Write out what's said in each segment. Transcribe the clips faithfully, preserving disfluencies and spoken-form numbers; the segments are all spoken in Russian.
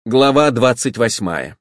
Глава двадцать восьмая.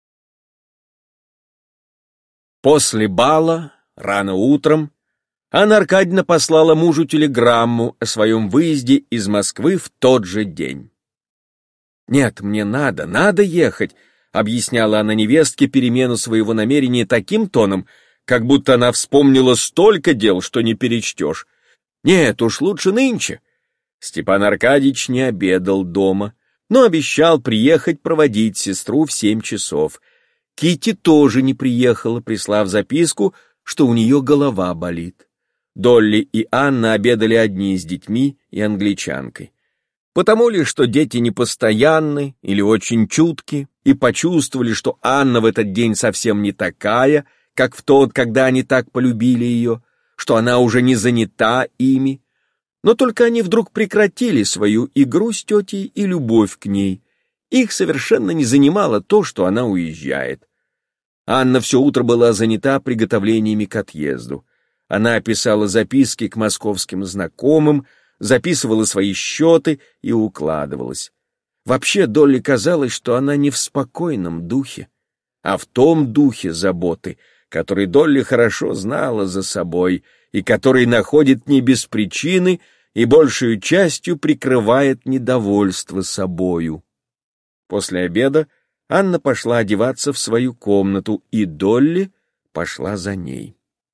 После бала, рано утром, Анна Аркадьевна послала мужу телеграмму о своем выезде из Москвы в тот же день. «Нет, мне надо, надо ехать», — объясняла она невестке перемену своего намерения таким тоном, как будто она вспомнила столько дел, что не перечтешь. «Нет, уж лучше нынче». Степан Аркадьевич не обедал дома, но обещал приехать проводить сестру в семь часов. Китти тоже не приехала, прислав записку, что у нее голова болит. Долли и Анна обедали одни с детьми и англичанкой. Потому ли, что дети непостоянны или очень чутки, и почувствовали, что Анна в этот день совсем не такая, как в тот, когда они так полюбили ее, что она уже не занята ими, но только они вдруг прекратили свою игру с тетей и любовь к ней. Их совершенно не занимало то, что она уезжает. Анна все утро была занята приготовлениями к отъезду. Она писала записки к московским знакомым, записывала свои счеты и укладывалась. Вообще Долли казалось, что она не в спокойном духе, а в том духе заботы, который Долли хорошо знала за собой и который находит не без причины и большую частью прикрывает недовольство собою. После обеда Анна пошла одеваться в свою комнату, и Долли пошла за ней.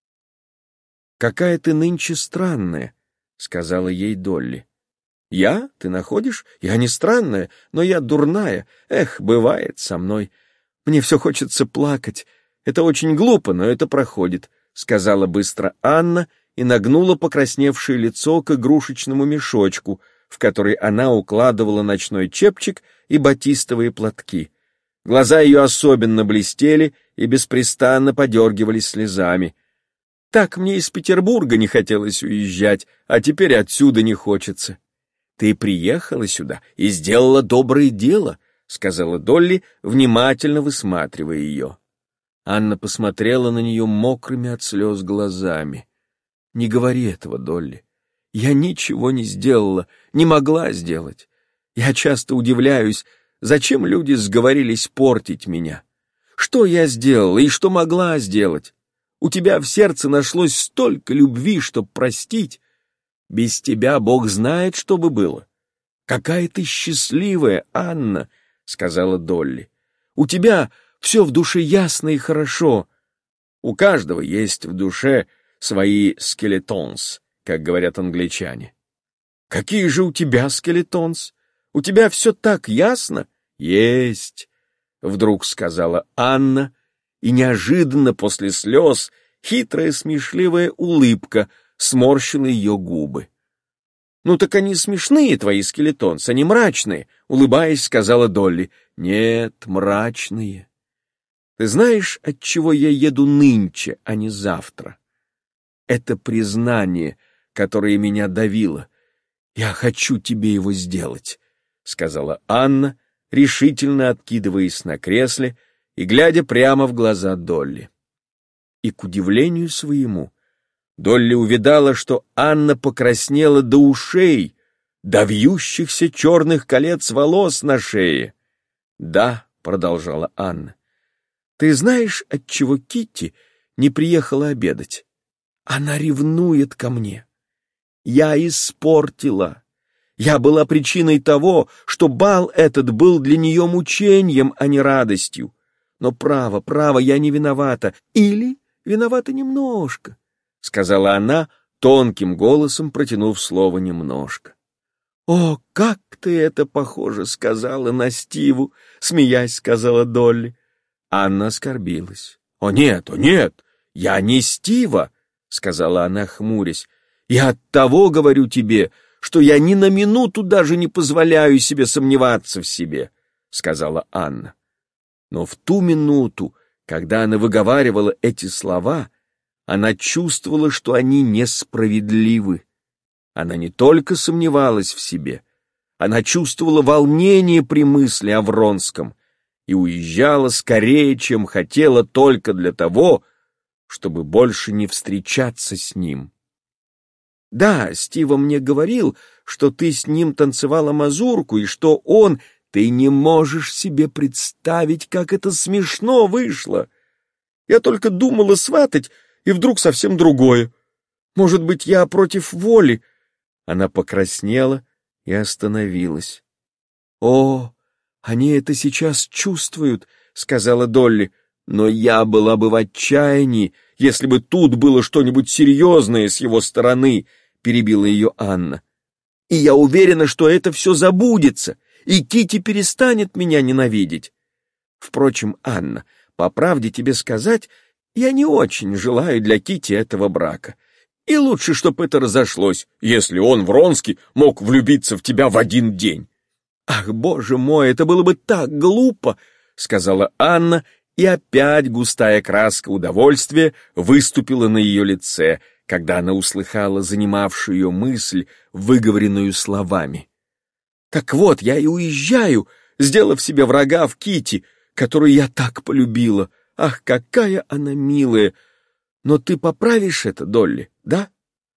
«Какая ты нынче странная», — сказала ей Долли. «Я? Ты находишь? Я не странная, но я дурная. Эх, бывает со мной. Мне все хочется плакать. Это очень глупо, но это проходит», — сказала быстро Анна и нагнула покрасневшее лицо к игрушечному мешочку, в который она укладывала ночной чепчик и батистовые платки. Глаза ее особенно блестели и беспрестанно подергивались слезами. «Так мне из Петербурга не хотелось уезжать, а теперь отсюда не хочется». «Ты приехала сюда и сделала доброе дело», — сказала Долли, внимательно высматривая ее. Анна посмотрела на нее мокрыми от слез глазами. «Не говори этого, Долли. Я ничего не сделала, не могла сделать. Я часто удивляюсь, зачем люди сговорились портить меня. Что я сделала и что могла сделать? У тебя в сердце нашлось столько любви, чтоб простить. Без тебя Бог знает, что бы было. Какая ты счастливая, Анна», — сказала Долли. «У тебя все в душе ясно и хорошо. У каждого есть в душе свои скелетонс, как говорят англичане». «Какие же у тебя скелетонс? У тебя все так ясно?» «Есть», — вдруг сказала Анна, и неожиданно после слез хитрая смешливая улыбка сморщила ее губы. «Ну так они смешные, твои скелетонс, они мрачные», — улыбаясь, сказала Долли. «Нет, мрачные. Ты знаешь, отчего я еду нынче, а не завтра? Это признание, которое меня давило. Я хочу тебе его сделать», — сказала Анна, решительно откидываясь на кресле и глядя прямо в глаза Долли. И, к удивлению своему, Долли увидала, что Анна покраснела до ушей, до вьющихся черных колец волос на шее. «Да», — продолжала Анна, — «ты знаешь, отчего Китти не приехала обедать? Она ревнует ко мне. Я испортила. Я была причиной того, что бал этот был для нее мучением, а не радостью. Но право, право, я не виновата. Или виновата немножко», — сказала она, тонким голосом протянув слово «немножко». «О, как ты это, похоже, сказала на Стиву», — смеясь сказала Долли. Анна оскорбилась. «О нет, о нет, я не Стива», — сказала она, хмурясь. «Я оттого говорю тебе, что я ни на минуту даже не позволяю себе сомневаться в себе», — сказала Анна. Но в ту минуту, когда она выговаривала эти слова, она чувствовала, что они несправедливы. Она не только сомневалась в себе, она чувствовала волнение при мысли о Вронском и уезжала скорее, чем хотела, только для того, чтобы больше не встречаться с ним. «Да, Стива мне говорил, что ты с ним танцевала мазурку, и что он Ты не можешь себе представить, как это смешно вышло. Я только думала сватать, и вдруг совсем другое. Может быть, я против воли?» Она покраснела и остановилась. «О, они это сейчас чувствуют», — сказала Долли. «Но я была бы в отчаянии, если бы тут было что-нибудь серьезное с его стороны», — перебила ее Анна. «И я уверена, что это все забудется, и Кити перестанет меня ненавидеть. Впрочем, Анна, по правде тебе сказать, я не очень желаю для Кити этого брака. И лучше, чтоб это разошлось, если он, Вронский, мог влюбиться в тебя в один день». «Ах, боже мой, это было бы так глупо», — сказала Анна, и опять густая краска удовольствия выступила на ее лице, когда она услыхала занимавшую ее мысль, выговоренную словами. «Так вот, я и уезжаю, сделав себе врага в Кити, которую я так полюбила. Ах, какая она милая! Но ты поправишь это, Долли, да?»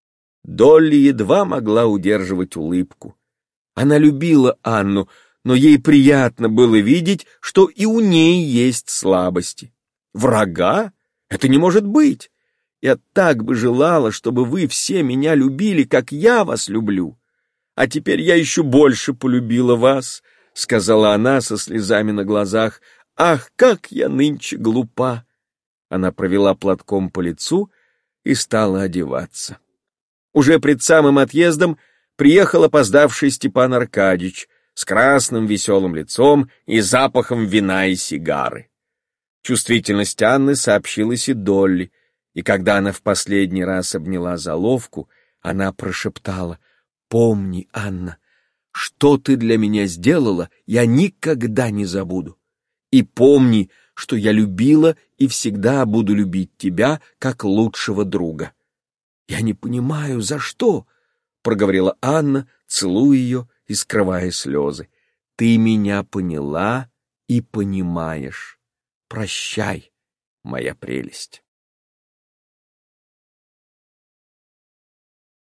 Долли едва могла удерживать улыбку. Она любила Анну, но ей приятно было видеть, что и у ней есть слабости. «Врага? Это не может быть! Я так бы желала, чтобы вы все меня любили, как я вас люблю. А теперь я еще больше полюбила вас», — сказала она со слезами на глазах. «Ах, как я нынче глупа!» Она провела платком по лицу и стала одеваться. Уже пред самым отъездом приехал опоздавший Степан Аркадьич с красным веселым лицом и запахом вина и сигары. Чувствительность Анны сообщилась и Долли, и когда она в последний раз обняла заловку, она прошептала: «Помни, Анна, что ты для меня сделала, я никогда не забуду. И помни, что я любила и всегда буду любить тебя как лучшего друга». «Я не понимаю, за что?» — проговорила Анна, целуя ее и скрывая слезы. «Ты меня поняла и понимаешь. Прощай, моя прелесть».